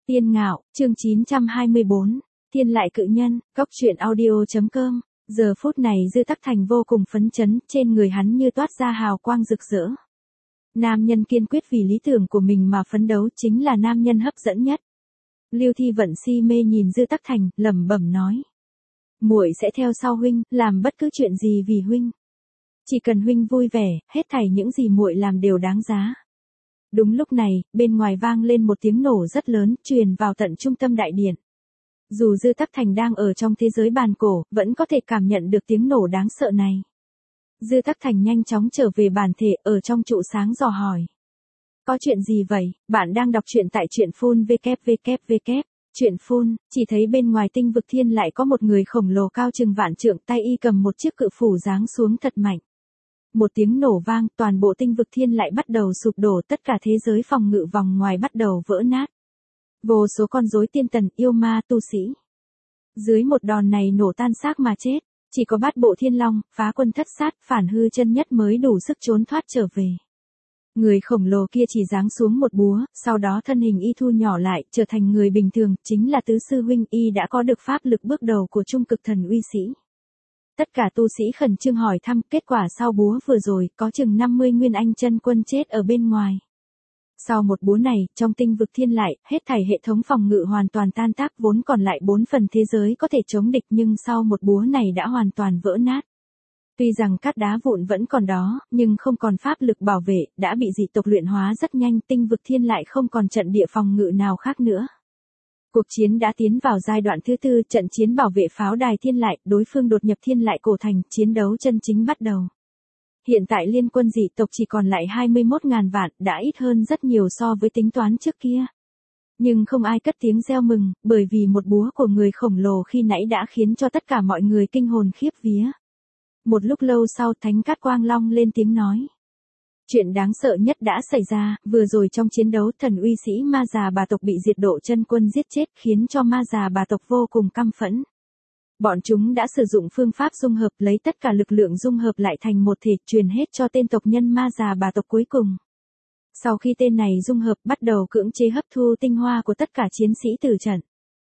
Tiên Ngạo, chương 924, Thiên Lại Cự Nhân, Cóc truyện audio.com. Giờ phút này Dư Tắc Thành vô cùng phấn chấn, trên người hắn như toát ra hào quang rực rỡ. Nam nhân kiên quyết vì lý tưởng của mình mà phấn đấu chính là nam nhân hấp dẫn nhất. Lưu Thi Vận si mê nhìn Dư Tắc Thành, lẩm bẩm nói: "Muội sẽ theo sau huynh, làm bất cứ chuyện gì vì huynh. Chỉ cần huynh vui vẻ, hết thảy những gì muội làm đều đáng giá." Đúng lúc này, bên ngoài vang lên một tiếng nổ rất lớn, truyền vào tận trung tâm đại điện. Dù Dư Tắc Thành đang ở trong thế giới bàn cổ, vẫn có thể cảm nhận được tiếng nổ đáng sợ này. Dư Tắc Thành nhanh chóng trở về bản thể, ở trong trụ sáng dò hỏi: "Có chuyện gì vậy?" Bạn đang đọc truyện tại truyện phun www. Truyện phun, chỉ thấy bên ngoài tinh vực thiên lại có một người khổng lồ cao chừng vạn trượng, tay y cầm một chiếc cự phủ giáng xuống thật mạnh. Một tiếng nổ vang, toàn bộ tinh vực thiên lại bắt đầu sụp đổ, tất cả thế giới phòng ngự vòng ngoài bắt đầu vỡ nát. Vô số con rối tiên tần, yêu ma, tu sĩ. Dưới một đòn này nổ tan xác mà chết, chỉ có Bát Bộ Thiên Long, Phá Quân Thất Sát, Phản Hư Chân Nhất mới đủ sức trốn thoát trở về. Người khổng lồ kia chỉ giáng xuống một búa, sau đó thân hình y thu nhỏ lại, trở thành người bình thường, chính là tứ sư huynh, y đã có được pháp lực bước đầu của trung cực thần uy sĩ. Tất cả tu sĩ khẩn trương hỏi thăm, kết quả sau búa vừa rồi, có chừng 50 nguyên anh chân quân chết ở bên ngoài. Sau một búa này, trong tinh vực thiên lại, hết thảy hệ thống phòng ngự hoàn toàn tan tác, vốn còn lại 4 phần thế giới có thể chống địch, nhưng sau một búa này đã hoàn toàn vỡ nát. Tuy rằng cát đá vụn vẫn còn đó, nhưng không còn pháp lực bảo vệ, đã bị dị tộc luyện hóa rất nhanh, tinh vực thiên lại không còn trận địa phòng ngự nào khác nữa. Cuộc chiến đã tiến vào giai đoạn thứ tư, trận chiến bảo vệ pháo đài thiên lại, đối phương đột nhập thiên lại cổ thành, chiến đấu chân chính bắt đầu. Hiện tại liên quân dị tộc chỉ còn lại 21.000 vạn, đã ít hơn rất nhiều so với tính toán trước kia. Nhưng không ai cất tiếng reo mừng, bởi vì một búa của người khổng lồ khi nãy đã khiến cho tất cả mọi người kinh hồn khiếp vía. Một lúc lâu sau, Thánh Cát Quang Long lên tiếng nói: "Chuyện đáng sợ nhất đã xảy ra, vừa rồi trong chiến đấu thần uy sĩ ma già bà tộc bị diệt độ chân quân giết chết, khiến cho ma già bà tộc vô cùng căm phẫn. Bọn chúng đã sử dụng phương pháp dung hợp, lấy tất cả lực lượng dung hợp lại thành một thể, truyền hết cho tên tộc nhân ma già bà tộc cuối cùng. Sau khi tên này dung hợp, bắt đầu cưỡng chế hấp thu tinh hoa của tất cả chiến sĩ tử trận.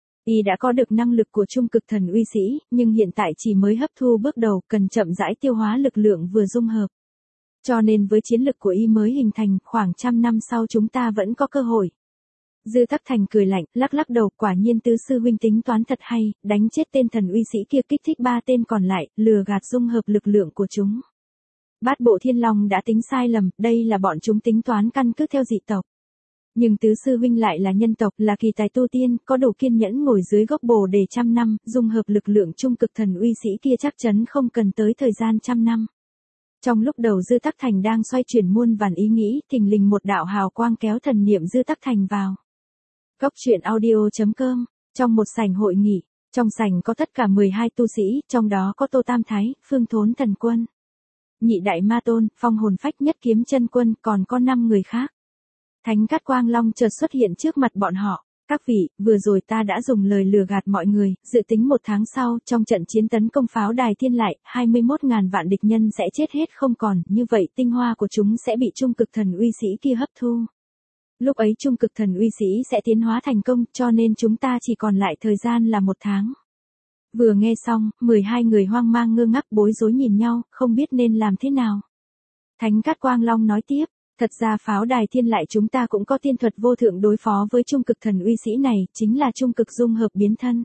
Y đã có được năng lực của trung cực thần uy sĩ, nhưng hiện tại chỉ mới hấp thu bước đầu, cần chậm rãi tiêu hóa lực lượng vừa dung hợp. Cho nên với chiến lực của y mới hình thành, khoảng 100 năm sau chúng ta vẫn có cơ hội." Dư Tắc Thành cười lạnh, lắc lắc đầu, quả nhiên tứ sư huynh tính toán thật hay, đánh chết tên thần uy sĩ kia, kích thích 3 tên còn lại, lừa gạt dung hợp lực lượng của chúng. Bát Bộ Thiên Long đã tính sai lầm, đây là bọn chúng tính toán căn cứ theo dị tộc. Nhưng tứ sư huynh lại là nhân tộc, là kỳ tài tu tiên, có đủ kiên nhẫn ngồi dưới gốc bồ đề 100 năm, dung hợp lực lượng trung cực thần uy sĩ kia chắc chắn không cần tới thời gian 100 năm. Trong lúc đầu Dư Tắc Thành đang xoay chuyển muôn vàn ý nghĩ, thình lình một đạo hào quang kéo thần niệm Dư Tắc Thành vào. Cóc truyện audio.com, trong một sảnh hội nghị, trong sảnh có tất cả 12 tu sĩ, trong đó có Tô Tam Thái, Phương Thốn Thần Quân, Nhị Đại Ma Tôn, Phong Hồn Phách Nhất Kiếm Chân Quân, còn có 5 người khác. Thánh Cát Quang Long chợt xuất hiện trước mặt bọn họ: "Các vị, vừa rồi ta đã dùng lời lừa gạt mọi người, dự tính 1 tháng sau, trong trận chiến tấn công pháo đài thiên lại, 21.000 vạn địch nhân sẽ chết hết không còn, như vậy tinh hoa của chúng sẽ bị trung cực thần uy sĩ kia hấp thu. Lúc ấy trung cực thần uy sĩ sẽ tiến hóa thành công, cho nên chúng ta chỉ còn lại thời gian là 1 tháng. Vừa nghe xong, 12 người hoang mang ngơ ngác bối rối nhìn nhau, không biết nên làm thế nào. Thánh Cát Quang Long nói tiếp: "Thật ra pháo đài thiên lại chúng ta cũng có tiên thuật vô thượng đối phó với trung cực thần uy sĩ này, chính là trung cực dung hợp biến thân.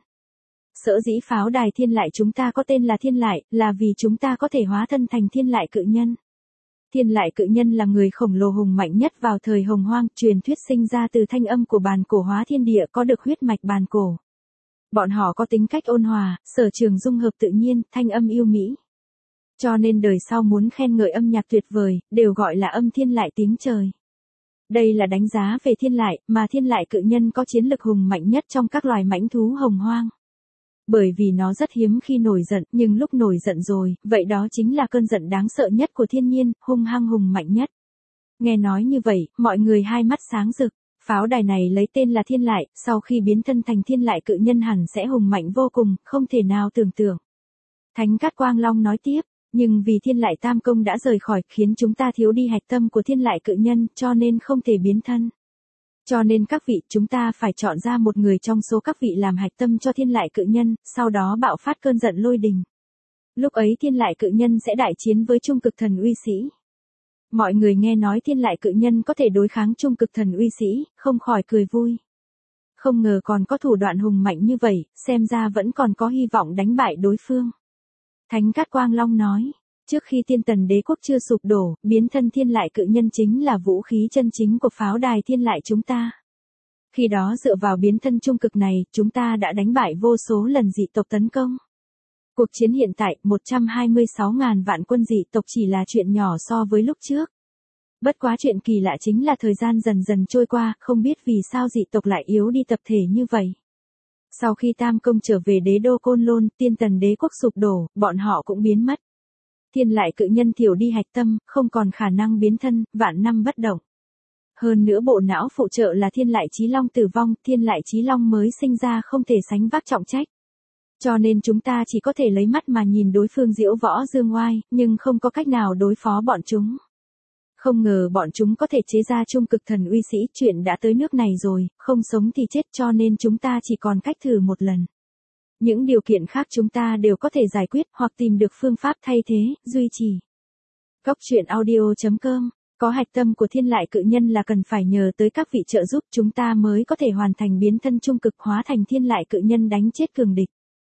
Sở dĩ pháo đài thiên lại chúng ta có tên là thiên lại, là vì chúng ta có thể hóa thân thành thiên lại cự nhân. Thiên lại cự nhân là người khổng lồ hùng mạnh nhất vào thời hồng hoang, truyền thuyết sinh ra từ thanh âm của bàn cổ hóa thiên địa, có được huyết mạch bàn cổ. Bọn họ có tính cách ôn hòa, sở trường dung hợp tự nhiên, thanh âm yêu mỹ. Cho nên đời sau muốn khen ngợi âm nhạc tuyệt vời, đều gọi là âm thiên lại tiếng trời. Đây là đánh giá về thiên lại, mà thiên lại cự nhân có chiến lực hùng mạnh nhất trong các loài mãnh thú hồng hoang. Bởi vì nó rất hiếm khi nổi giận, nhưng lúc nổi giận rồi, vậy đó chính là cơn giận đáng sợ nhất của thiên nhiên, hung hăng hùng mạnh nhất." Nghe nói như vậy, mọi người hai mắt sáng rực. Pháo đài này lấy tên là thiên lại, sau khi biến thân thành thiên lại cự nhân hẳn sẽ hùng mạnh vô cùng, không thể nào tưởng tượng. Thánh Cát Quang Long nói tiếp: "Nhưng vì thiên lại tam công đã rời khỏi, khiến chúng ta thiếu đi hạch tâm của thiên lại cự nhân, cho nên không thể biến thân. Cho nên các vị, chúng ta phải chọn ra một người trong số các vị làm hạch tâm cho thiên lại cự nhân, sau đó bạo phát cơn giận lôi đình. Lúc ấy thiên lại cự nhân sẽ đại chiến với trung cực thần uy sĩ. Mọi người nghe nói thiên lại cự nhân có thể đối kháng trung cực thần uy sĩ, không khỏi cười vui. Không ngờ còn có thủ đoạn hùng mạnh như vậy, xem ra vẫn còn có hy vọng đánh bại đối phương. Thánh Cát Quang Long nói, trước khi Tiên Tần Đế quốc chưa sụp đổ, biến thân thiên lại cự nhân chính là vũ khí chân chính của pháo đài thiên lại chúng ta. Khi đó dựa vào biến thân trung cực này, chúng ta đã đánh bại vô số lần dị tộc tấn công. Cuộc chiến hiện tại, 126.000 vạn quân dị tộc chỉ là chuyện nhỏ so với lúc trước. Bất quá chuyện kỳ lạ chính là thời gian dần dần trôi qua, không biết vì sao dị tộc lại yếu đi tập thể như vậy. Sau khi Tam Công trở về đế đô Côn Lôn, Tiên Tần Đế quốc sụp đổ, bọn họ cũng biến mất. Thiên lại cự nhân thiểu đi hạch tâm, không còn khả năng biến thân, vạn năm bất động. Hơn nữa bộ não phụ trợ là thiên lại chí long tử vong, thiên lại chí long mới sinh ra không thể sánh vác trọng trách. Cho nên chúng ta chỉ có thể lấy mắt mà nhìn đối phương diễu võ dương oai, nhưng không có cách nào đối phó bọn chúng. Không ngờ bọn chúng có thể chế ra trung cực thần uy sĩ, chuyện đã tới nước này rồi, không sống thì chết, cho nên chúng ta chỉ còn cách thử một lần. Những điều kiện khác chúng ta đều có thể giải quyết hoặc tìm được phương pháp thay thế, duy trì. Góc truyện audio.com, có hạch tâm của thiên lại cự nhân là cần phải nhờ tới các vị trợ giúp chúng ta mới có thể hoàn thành biến thân trung cực hóa thành thiên lại cự nhân đánh chết cường địch.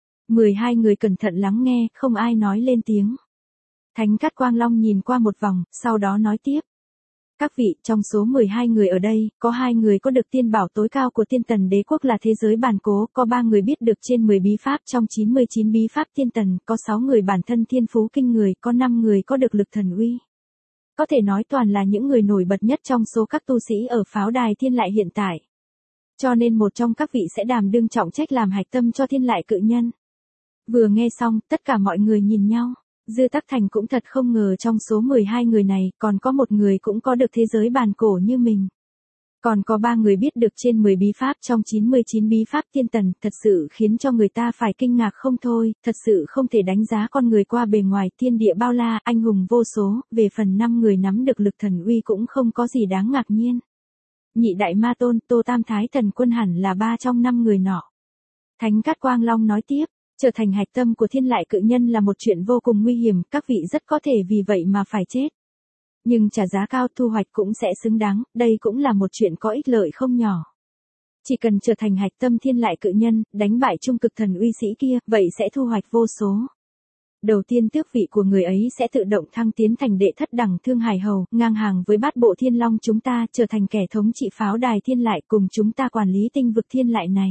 12 người cẩn thận lắng nghe, không ai nói lên tiếng. Thánh Cát Quang Long nhìn qua một vòng, sau đó nói tiếp. Các vị, trong số 12 người ở đây, có 2 người có được tiên bảo tối cao của Tiên Tần Đế quốc là thế giới bản cố, có 3 người biết được trên 10 bí pháp trong 99 bí pháp Tiên Tần, có 6 người bản thân thiên phú kinh người, có 5 người có được lực thần uy. Có thể nói toàn là những người nổi bật nhất trong số các tu sĩ ở pháo đài thiên lại hiện tại. Cho nên một trong các vị sẽ đảm đương trọng trách làm hạch tâm cho thiên lại cự nhân. Vừa nghe xong, tất cả mọi người nhìn nhau. Dư Tắc Thành cũng thật không ngờ trong số 12 người này, còn có một người cũng có được thế giới bàn cổ như mình. Còn có 3 người biết được trên 10 bí pháp trong 99 bí pháp Tiên Tần, thật sự khiến cho người ta phải kinh ngạc không thôi, thật sự không thể đánh giá con người qua bề ngoài, thiên địa bao la, anh hùng vô số, về phần 5 người nắm được lực thần uy cũng không có gì đáng ngạc nhiên. Nhị Đại Ma Tôn, Tô Tam Thái Thần Quân hẳn là 3 trong 5 người nọ. Thánh Cát Quang Long nói tiếp. Trở thành hạch tâm của thiên lại cự nhân là một chuyện vô cùng nguy hiểm, các vị rất có thể vì vậy mà phải chết. Nhưng trả giá cao, thu hoạch cũng sẽ xứng đáng, đây cũng là một chuyện có ích lợi không nhỏ. Chỉ cần trở thành hạch tâm thiên lại cự nhân, đánh bại trung cực thần uy sĩ kia, vậy sẽ thu hoạch vô số. Đầu tiên tước vị của người ấy sẽ tự động thăng tiến thành đệ thất đẳng Thương Hải Hầu, ngang hàng với bát bộ thiên long chúng ta, trở thành kẻ thống trị pháo đài thiên lại cùng chúng ta quản lý tinh vực thiên lại này.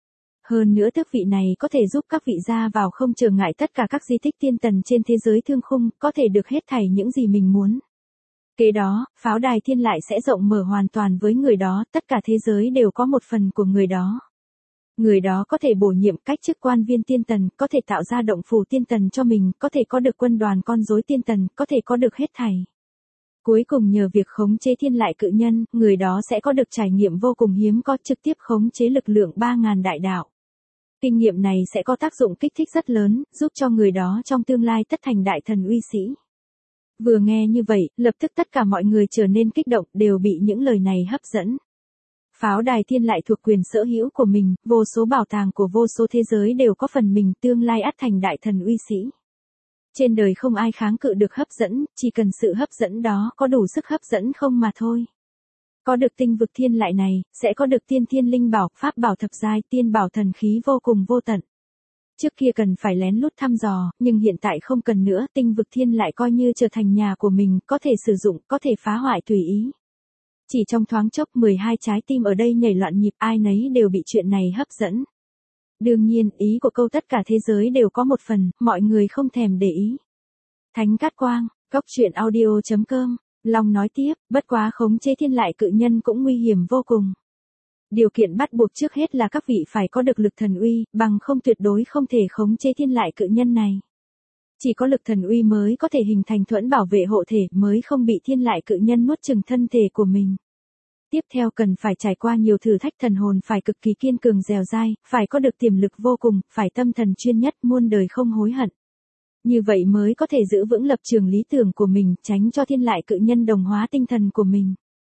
Hơn nữa tước vị này có thể giúp các vị ra vào không trở ngại tất cả các di tích Tiên Tần trên thế giới thương khung, có thể được hết thảy những gì mình muốn. Kế đó, pháo đài thiên lại sẽ rộng mở hoàn toàn với người đó, tất cả thế giới đều có một phần của người đó. Người đó có thể bổ nhiệm cách chức quan viên Tiên Tần, có thể tạo ra động phủ Tiên Tần cho mình, có thể có được quân đoàn con rối Tiên Tần, có thể có được hết thảy. Cuối cùng nhờ việc khống chế thiên lại cự nhân, người đó sẽ có được trải nghiệm vô cùng hiếm có, trực tiếp khống chế lực lượng 3.000 đại đạo. Kinh nghiệm này sẽ có tác dụng kích thích rất lớn, giúp cho người đó trong tương lai tất thành đại thần uy sĩ. Vừa nghe như vậy, lập tức tất cả mọi người trở nên kích động, đều bị những lời này hấp dẫn. Pháo đài thiên lại thuộc quyền sở hữu của mình, vô số bảo tàng của vô số thế giới đều có phần mình, tương lai ắt thành đại thần uy sĩ. Trên đời không ai kháng cự được hấp dẫn, chỉ cần sự hấp dẫn đó có đủ sức hấp dẫn không mà thôi. Có được tinh vực thiên lại này, sẽ có được tiên thiên linh bảo, pháp bảo thập giai, tiên bảo thần khí vô cùng vô tận. Trước kia cần phải lén lút thăm dò, nhưng hiện tại không cần nữa, tinh vực thiên lại coi như trở thành nhà của mình, có thể sử dụng, có thể phá hoại tùy ý. Chỉ trong thoáng chốc 12 trái tim ở đây nhảy loạn nhịp, ai nấy đều bị chuyện này hấp dẫn. Đương nhiên, ý của câu tất cả thế giới đều có một phần, mọi người không thèm để ý. Thánh Cát Quang, góc truyện audio.com, Long nói tiếp, bất quá khống chế thiên lại cự nhân cũng nguy hiểm vô cùng. Điều kiện bắt buộc trước hết là các vị phải có được lực thần uy, bằng không tuyệt đối không thể khống chế thiên lại cự nhân này. Chỉ có lực thần uy mới có thể hình thành thuẫn bảo vệ hộ thể, mới không bị thiên lại cự nhân nuốt chửng thân thể của mình. Tiếp theo cần phải trải qua nhiều thử thách, thần hồn phải cực kỳ kiên cường dẻo dai, phải có được tiềm lực vô cùng, phải tâm thần chuyên nhất, muôn đời không hối hận. Như vậy mới có thể giữ vững lập trường lý tưởng của mình, tránh cho thiên lại cự nhân đồng hóa tinh thần của mình.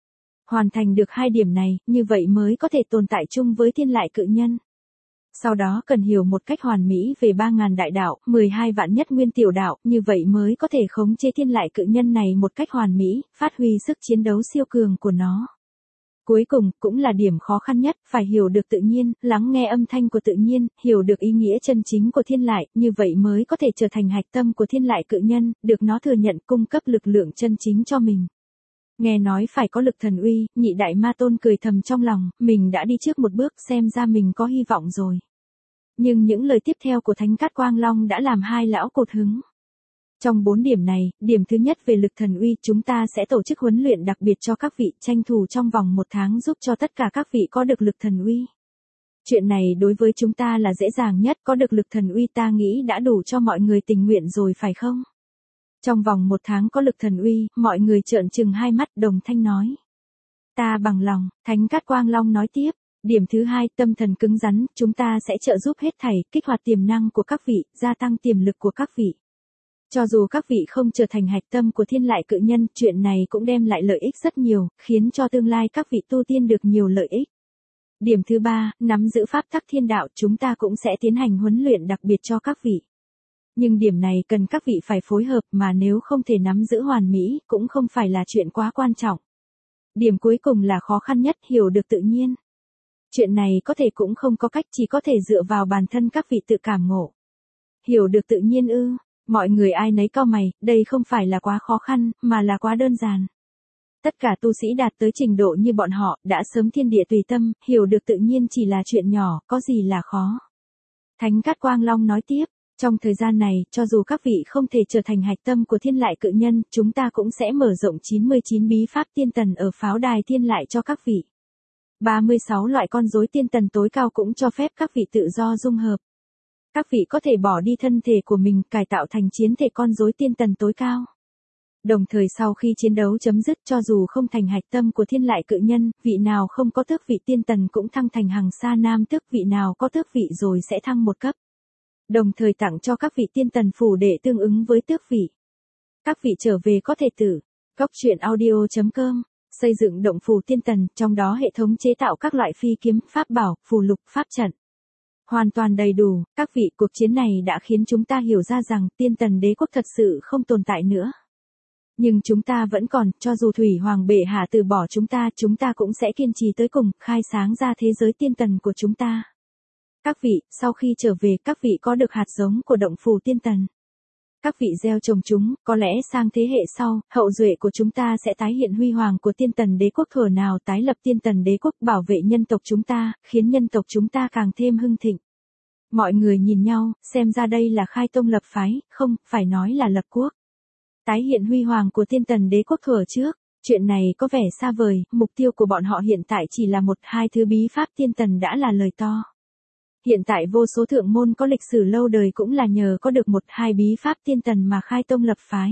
Hoàn thành được hai điểm này, như vậy mới có thể tồn tại chung với thiên lại cự nhân. Sau đó cần hiểu một cách hoàn mỹ về 3.000 đại đạo, 12 vạn nhất nguyên tiểu đạo, như vậy mới có thể khống chế thiên lại cự nhân này một cách hoàn mỹ, phát huy sức chiến đấu siêu cường của nó. Cuối cùng, cũng là điểm khó khăn nhất, phải hiểu được tự nhiên, lắng nghe âm thanh của tự nhiên, hiểu được ý nghĩa chân chính của thiên lại, như vậy mới có thể trở thành hạch tâm của thiên lại cự nhân, được nó thừa nhận cung cấp lực lượng chân chính cho mình. Nghe nói phải có lực thần uy, nhị đại ma tôn cười thầm trong lòng, mình đã đi trước một bước, xem ra mình có hy vọng rồi. Nhưng những lời tiếp theo của Thánh Cát Quang Long đã làm hai lão cột hứng. Trong 4 điểm này, điểm thứ nhất về lực thần uy, chúng ta sẽ tổ chức huấn luyện đặc biệt cho các vị, tranh thủ trong vòng 1 tháng giúp cho tất cả các vị có được lực thần uy. Chuyện này đối với chúng ta là dễ dàng nhất, có được lực thần uy ta nghĩ đã đủ cho mọi người tình nguyện rồi phải không? Trong vòng 1 tháng có lực thần uy, mọi người trợn trừng hai mắt đồng thanh nói. Ta bằng lòng, Thánh Cát Quang Long nói tiếp. Điểm thứ hai, tâm thần cứng rắn, chúng ta sẽ trợ giúp hết thảy, kích hoạt tiềm năng của các vị, gia tăng tiềm lực của các vị. Cho dù các vị không trở thành hạch tâm của thiên lại cự nhân, chuyện này cũng đem lại lợi ích rất nhiều, khiến cho tương lai các vị tu tiên được nhiều lợi ích. Điểm thứ ba, nắm giữ pháp tắc thiên đạo, chúng ta cũng sẽ tiến hành huấn luyện đặc biệt cho các vị. Nhưng điểm này cần các vị phải phối hợp, mà nếu không thể nắm giữ hoàn mỹ, cũng không phải là chuyện quá quan trọng. Điểm cuối cùng là khó khăn nhất, hiểu được tự nhiên. Chuyện này có thể cũng không có cách, chỉ có thể dựa vào bản thân các vị tự cảm ngộ. Hiểu được tự nhiên ư? Mọi người ai nấy cau mày, đây không phải là quá khó khăn, mà là quá đơn giản. Tất cả tu sĩ đạt tới trình độ như bọn họ, đã sớm thiên địa tùy tâm, hiểu được tự nhiên chỉ là chuyện nhỏ, có gì là khó. Thánh Cát Quang Long nói tiếp, trong thời gian này, cho dù các vị không thể trở thành hạch tâm của thiên lại cự nhân, chúng ta cũng sẽ mở rộng 99 bí pháp tiên tần ở pháo đài thiên lại cho các vị. 36 loại con rối tiên tần tối cao cũng cho phép các vị tự do dung hợp. Các vị có thể bỏ đi thân thể của mình, cải tạo thành chiến thể con rối tiên tần tối cao. Đồng thời sau khi chiến đấu chấm dứt, cho dù không thành hạch tâm của thiên lại cự nhân, vị nào không có tước vị tiên tần cũng thăng thành hằng sa nam tước, vị nào có tước vị rồi sẽ thăng một cấp. Đồng thời tặng cho các vị tiên tần phủ để tương ứng với tước vị. Các vị trở về có thể tử. Goctruyện.audio.com Xây dựng động phủ tiên tần, trong đó hệ thống chế tạo các loại phi kiếm, pháp bảo, phù lục, pháp trận. Hoàn toàn đầy đủ, các vị, cuộc chiến này đã khiến chúng ta hiểu ra rằng tiên tần đế quốc thật sự không tồn tại nữa. Nhưng chúng ta vẫn còn, cho dù Thủy Hoàng bệ hạ từ bỏ chúng ta cũng sẽ kiên trì tới cùng, khai sáng ra thế giới tiên tần của chúng ta. Các vị, sau khi trở về, các vị có được hạt giống của động phủ tiên tần. Các vị gieo trồng chúng, có lẽ sang thế hệ sau, hậu duệ của chúng ta sẽ tái hiện huy hoàng của tiên tần đế quốc, thuở nào tái lập tiên tần đế quốc, bảo vệ nhân tộc chúng ta, khiến nhân tộc chúng ta càng thêm hưng thịnh. Mọi người nhìn nhau, xem ra đây là khai tông lập phái, không, phải nói là lập quốc. Tái hiện huy hoàng của tiên tần đế quốc thuở trước, chuyện này có vẻ xa vời, mục tiêu của bọn họ hiện tại chỉ là 1-2 thứ bí pháp tiên tần đã là lời to. Hiện tại vô số thượng môn có lịch sử lâu đời cũng là nhờ có được 1-2 bí pháp tiên tần mà khai tông lập phái.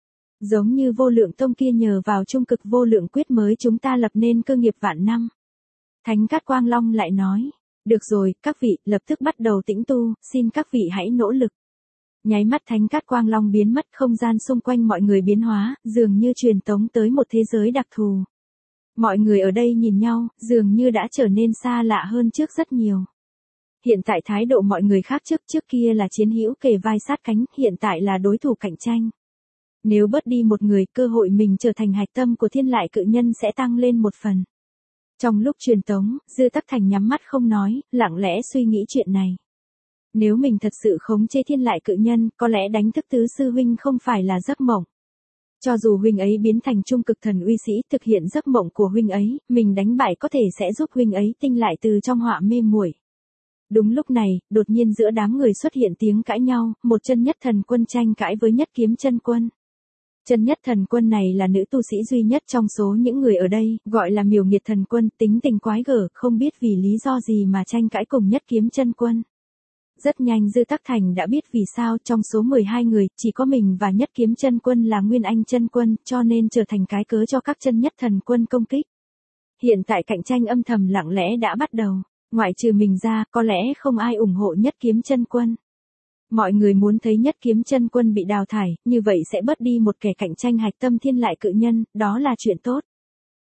Giống như Vô Lượng Tông kia nhờ vào trung cực vô lượng quyết mới chúng ta lập nên cơ nghiệp vạn năm. Thánh Cát Quang Long lại nói, được rồi, các vị, lập tức bắt đầu tĩnh tu, xin các vị hãy nỗ lực. Nháy mắt Thánh Cát Quang Long biến mất, không gian xung quanh mọi người biến hóa, dường như truyền tống tới một thế giới đặc thù. Mọi người ở đây nhìn nhau, dường như đã trở nên xa lạ hơn trước rất nhiều. Hiện tại thái độ mọi người khác trước kia là chiến hữu kề vai sát cánh, hiện tại là đối thủ cạnh tranh. Nếu bớt đi một người, cơ hội mình trở thành hạch tâm của thiên lại cự nhân sẽ tăng lên một phần. Trong lúc truyền tống, Dư Tắc Thành nhắm mắt không nói, lặng lẽ suy nghĩ chuyện này. Nếu mình thật sự khống chế thiên lại cự nhân, có lẽ đánh thức tứ sư huynh không phải là giấc mộng. Cho dù huynh ấy biến thành trung cực thần uy sĩ, thực hiện giấc mộng của huynh ấy, mình đánh bại có thể sẽ giúp huynh ấy tinh lại từ trong họa mê muội. Đúng lúc này, đột nhiên giữa đám người xuất hiện tiếng cãi nhau, một chân nhất thần quân tranh cãi với nhất kiếm chân quân. Chân nhất thần quân này là nữ tu sĩ duy nhất trong số những người ở đây, gọi là Miểu Nghiệt thần quân, tính tình quái gở, không biết vì lý do gì mà tranh cãi cùng nhất kiếm chân quân. Rất nhanh Dư Tắc Thành đã biết vì sao trong số 12 người, chỉ có mình và nhất kiếm chân quân là Nguyên Anh chân quân, cho nên trở thành cái cớ cho các chân nhất thần quân công kích. Hiện tại cạnh tranh âm thầm lặng lẽ đã bắt đầu, ngoại trừ mình ra, có lẽ không ai ủng hộ nhất kiếm chân quân. Mọi người muốn thấy nhất kiếm chân quân bị đào thải, như vậy sẽ bớt đi một kẻ cạnh tranh hạch tâm thiên lại cự nhân, đó là chuyện tốt.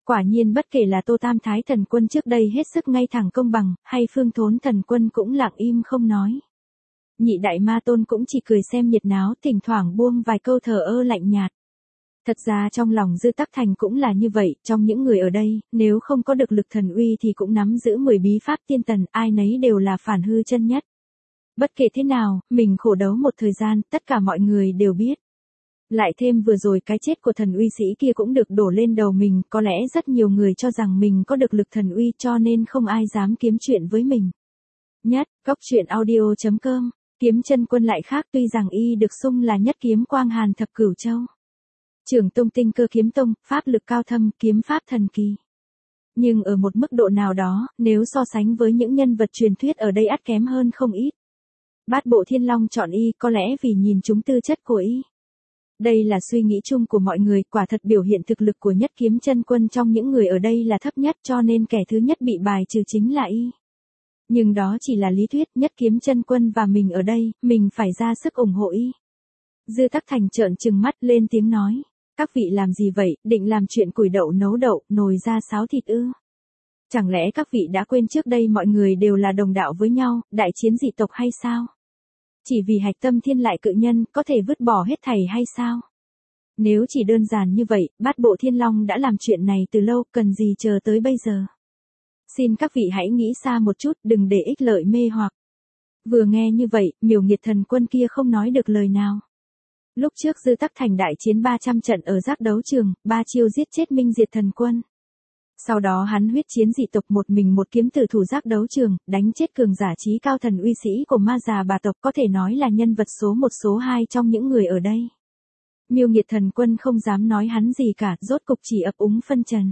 Quả nhiên bất kể là Tô Tam Thái Thần Quân trước đây hết sức ngay thẳng công bằng, hay Phương Thốn Thần Quân cũng lặng im không nói. Nhị Đại Ma Tôn cũng chỉ cười xem nhiệt náo, thỉnh thoảng buông vài câu thờ ơ lạnh nhạt. Thật ra trong lòng Dư Tắc Thành cũng là như vậy, trong những người ở đây, nếu không có được lực thần uy thì cũng nắm giữ 10 bí pháp tiên tần, ai nấy đều là phản hư chân nhất. Bất kể thế nào, mình khổ đấu một thời gian, tất cả mọi người đều biết. Lại thêm vừa rồi cái chết của thần uy sĩ kia cũng được đổ lên đầu mình, có lẽ rất nhiều người cho rằng mình có được lực thần uy cho nên không ai dám kiếm chuyện với mình. Nhất, Cốc Truyện Audio.com, Kiếm Chân Quân lại khác, tuy rằng y được xưng là nhất kiếm quang hàn thập cửu châu. Trưởng tông tinh cơ kiếm tông, pháp lực cao thâm, kiếm pháp thần kỳ. Nhưng ở một mức độ nào đó, nếu so sánh với những nhân vật truyền thuyết ở đây ắt kém hơn không ít. Bát Bộ Thiên Long chọn y có lẽ vì nhìn trúng tư chất của y. Đây là suy nghĩ chung của mọi người, quả thật biểu hiện thực lực của Nhất Kiếm Chân Quân trong những người ở đây là thấp nhất cho nên kẻ thứ nhất bị bài trừ chính là y. Nhưng đó chỉ là lý thuyết, Nhất Kiếm Chân Quân và mình ở đây, mình phải ra sức ủng hộ y. Dư Tắc Thành trợn trừng mắt lên tiếng nói. Các vị làm gì vậy, định làm chuyện củi đậu nấu đậu, nồi ra sáo thịt ư? Chẳng lẽ các vị đã quên trước đây mọi người đều là đồng đạo với nhau, đại chiến dị tộc hay sao? Chỉ vì hạch tâm thiên lại cự nhân, có thể vứt bỏ hết thảy hay sao? Nếu chỉ đơn giản như vậy, Bát Bộ Thiên Long đã làm chuyện này từ lâu, cần gì chờ tới bây giờ? Xin các vị hãy nghĩ xa một chút, đừng để ích lợi mê hoặc. Vừa nghe như vậy, Miểu Nghiệt Thần Quân kia không nói được lời nào. Lúc trước Dư Tắc Thành đại chiến 300 trận ở giác đấu trường, 3 chiêu giết chết Minh Diệt Thần Quân. Sau đó hắn huyết chiến dị tộc một mình một kiếm tử thủ giác đấu trường, đánh chết cường giả trí cao thần uy sĩ của ma già bà tộc, có thể nói là nhân vật số 1 số 2 trong những người ở đây. Miêu Nghiệt Thần Quân không dám nói hắn gì cả, rốt cục chỉ ấp úng phân trần.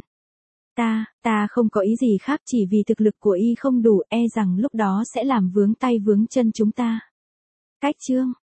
Ta không có ý gì khác, chỉ vì thực lực của y không đủ, e rằng lúc đó sẽ làm vướng tay vướng chân chúng ta. Cách chương